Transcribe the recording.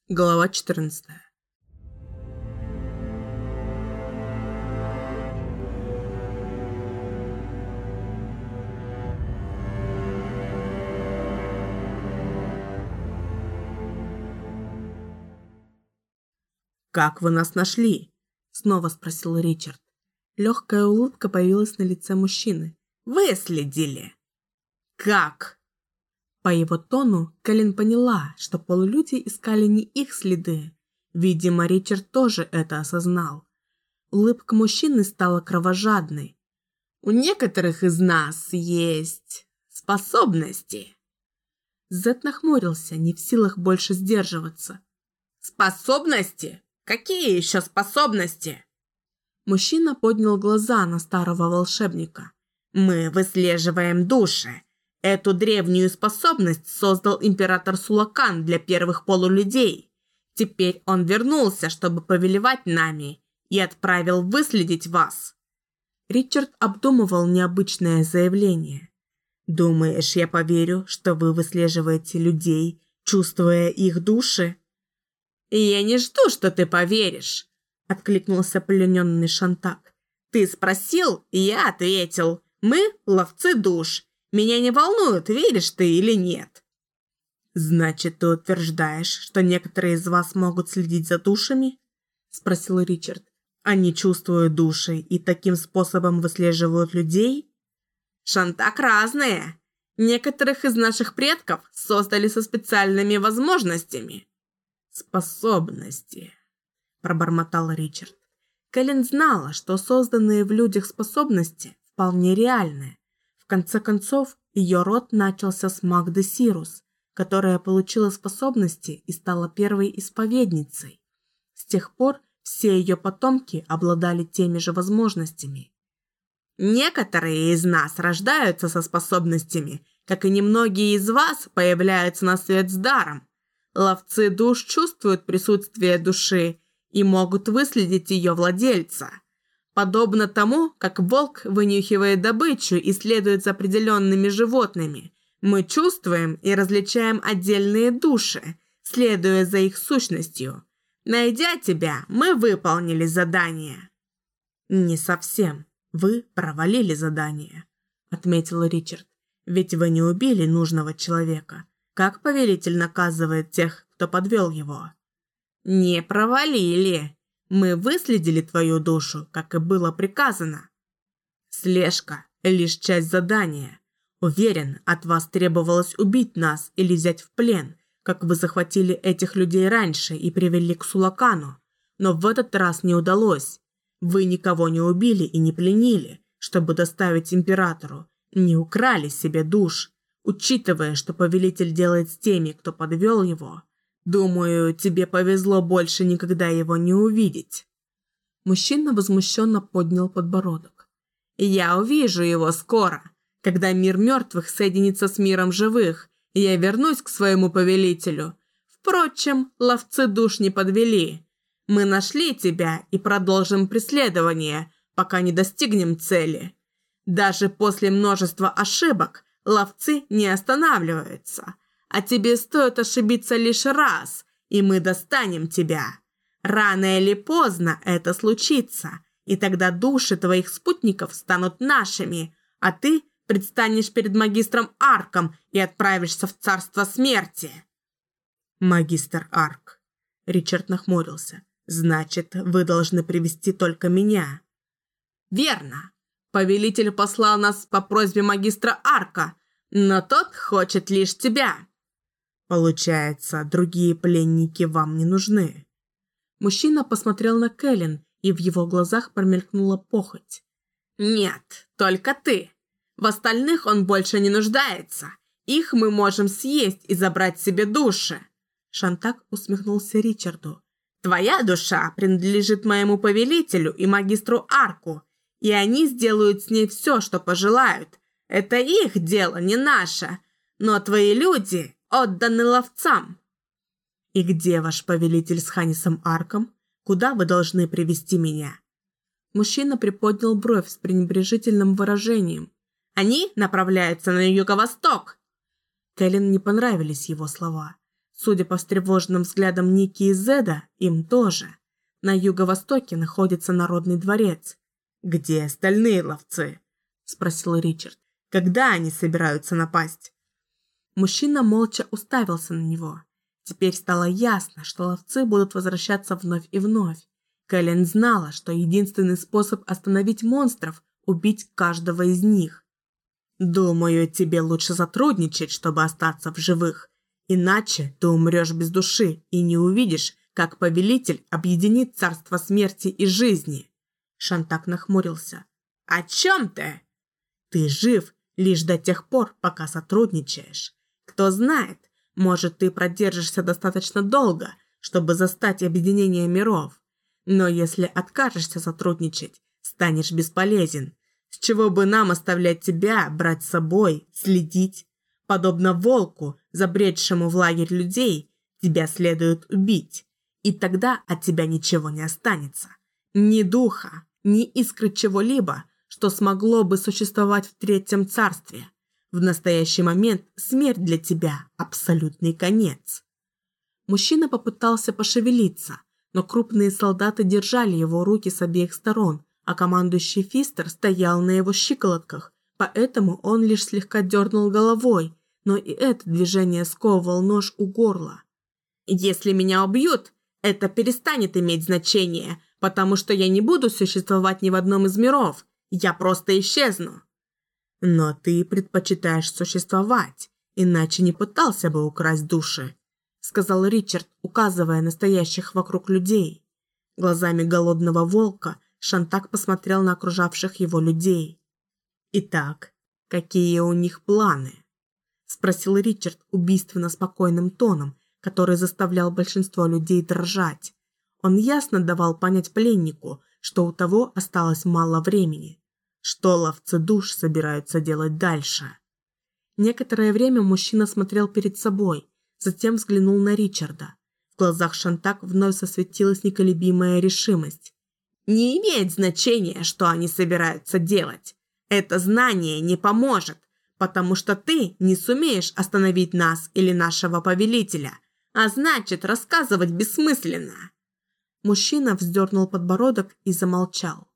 Глава 14. «Как вы нас нашли?» — снова спросил Ричард. Легкая улыбка появилась на лице мужчины. «Выследили!» «Как?» По его тону Кэлен поняла, что полулюди искали не их следы. Видимо, Ричард тоже это осознал. Улыбка мужчины стала кровожадной. «У некоторых из нас есть способности». Зет нахмурился, не в силах больше сдерживаться. «Способности? Какие еще способности?» Мужчина поднял глаза на старого волшебника. «Мы выслеживаем души. Эту древнюю способность создал император Сулакан для первых полулюдей. Теперь он вернулся, чтобы повелевать нами, и отправил выследить вас». Ричард обдумывал необычное заявление. «Думаешь, я поверю, что вы выслеживаете людей, чувствуя их души?» «Я не жду, что ты поверишь», — откликнулся плененный Шантак. «Ты спросил, и я ответил. Мы — ловцы душ. Меня не волнует, веришь ты или нет». «Значит, ты утверждаешь, что некоторые из вас могут следить за душами?» — спросил Ричард. «Они чувствуют души и таким способом выслеживают людей?» «Шантак разные. Некоторых из наших предков создали со специальными возможностями». «Способности», — пробормотал Ричард. Кэлен знала, что созданные в людях способности вполне реальны. В конце концов, ее род начался с Магды Сирус, которая получила способности и стала первой исповедницей. С тех пор все ее потомки обладали теми же возможностями. «Некоторые из нас рождаются со способностями, как и немногие из вас появляются на свет с даром. Ловцы душ чувствуют присутствие души и могут выследить ее владельца. Подобно тому, как волк вынюхивает добычу и следует за определенными животными, мы чувствуем и различаем отдельные души, следуя за их сущностью. Найдя тебя, мы выполнили задание». «Не совсем. Вы провалили задание», — отметил Ричард. «Ведь вы не убили нужного человека. Как повелитель наказывает тех, кто подвел его?» «Не провалили. Мы выследили твою душу, как и было приказано». «Слежка – лишь часть задания. Уверен, от вас требовалось убить нас или взять в плен, как вы захватили этих людей раньше и привели к Сулакану. Но в этот раз не удалось. Вы никого не убили и не пленили, чтобы доставить императору, не украли себе душ. Учитывая, что повелитель делает с теми, кто подвел его, думаю, тебе повезло больше никогда его не увидеть». Мужчина возмущенно поднял подбородок. «Я увижу его скоро. Когда мир мертвых соединится с миром живых, я вернусь к своему повелителю. Впрочем, ловцы душ не подвели. Мы нашли тебя и продолжим преследование, пока не достигнем цели. Даже после множества ошибок ловцы не останавливаются. А тебе стоит ошибиться лишь раз, и мы достанем тебя. Рано или поздно это случится, и тогда души твоих спутников станут нашими, а ты предстанешь перед магистром Арком и отправишься в царство смерти». «Магистр Арк», — Ричард нахмурился, — «значит, вы должны привести только меня». «Верно. Повелитель послал нас по просьбе магистра Арка, но тот хочет лишь тебя». «Получается, другие пленники вам не нужны». Мужчина посмотрел на Кэлен, и в его глазах промелькнула похоть. «Нет, только ты. В остальных он больше не нуждается. Их мы можем съесть и забрать себе души». Шантак усмехнулся Ричарду. «Твоя душа принадлежит моему повелителю и магистру Арку, и они сделают с ней все, что пожелают. Это их дело, не наше. Но твои люди отданы ловцам». «И где ваш повелитель с Ханисом Арком? Куда вы должны привести меня?» Мужчина приподнял бровь с пренебрежительным выражением. «Они направляются на юго-восток». Кэлен не понравились его слова. Судя по встревоженным взглядам Ники и Зеда, им тоже. На юго-востоке находится Народный дворец. «Где остальные ловцы?» – спросил Ричард. «Когда они собираются напасть?» Мужчина молча уставился на него. Теперь стало ясно, что ловцы будут возвращаться вновь и вновь. Кэлен знала, что единственный способ остановить монстров – убить каждого из них. «Думаю, тебе лучше сотрудничать, чтобы остаться в живых. Иначе ты умрешь без души и не увидишь, как повелитель объединит царство смерти и жизни». Шантак нахмурился. «О чем ты?» «Ты жив лишь до тех пор, пока сотрудничаешь. Кто знает, может, ты продержишься достаточно долго, чтобы застать объединение миров. Но если откажешься сотрудничать, станешь бесполезен. С чего бы нам оставлять тебя, брать с собой, следить? Подобно волку, забредшему в лагерь людей, тебя следует убить. И тогда от тебя ничего не останется. Ни духа, ни искры чего-либо, что смогло бы существовать в Третьем Царстве. В настоящий момент смерть для тебя – абсолютный конец». Мужчина попытался пошевелиться, но крупные солдаты держали его руки с обеих сторон, а командующий Фистер стоял на его щиколотках, поэтому он лишь слегка дернул головой, но и это движение сковывал нож у горла. «Если меня убьют, это перестанет иметь значение, потому что я не буду существовать ни в одном из миров, я просто исчезну». «Но ты предпочитаешь существовать, иначе не пытался бы украсть души», сказал Ричард, указывая на стоящих вокруг людей. Глазами голодного волка Шантак посмотрел на окружавших его людей. «Итак, какие у них планы?» спросил Ричард убийственно спокойным тоном, который заставлял большинство людей дрожать. Он ясно давал понять пленнику, что у того осталось мало времени. Что ловцы душ собираются делать дальше? Некоторое время мужчина смотрел перед собой, затем взглянул на Ричарда. В глазах Шантак вновь засветилась неколебимая решимость. «Не имеет значения, что они собираются делать. Это знание не поможет, потому что ты не сумеешь остановить нас или нашего повелителя, а значит, рассказывать бессмысленно». Мужчина вздернул подбородок и замолчал.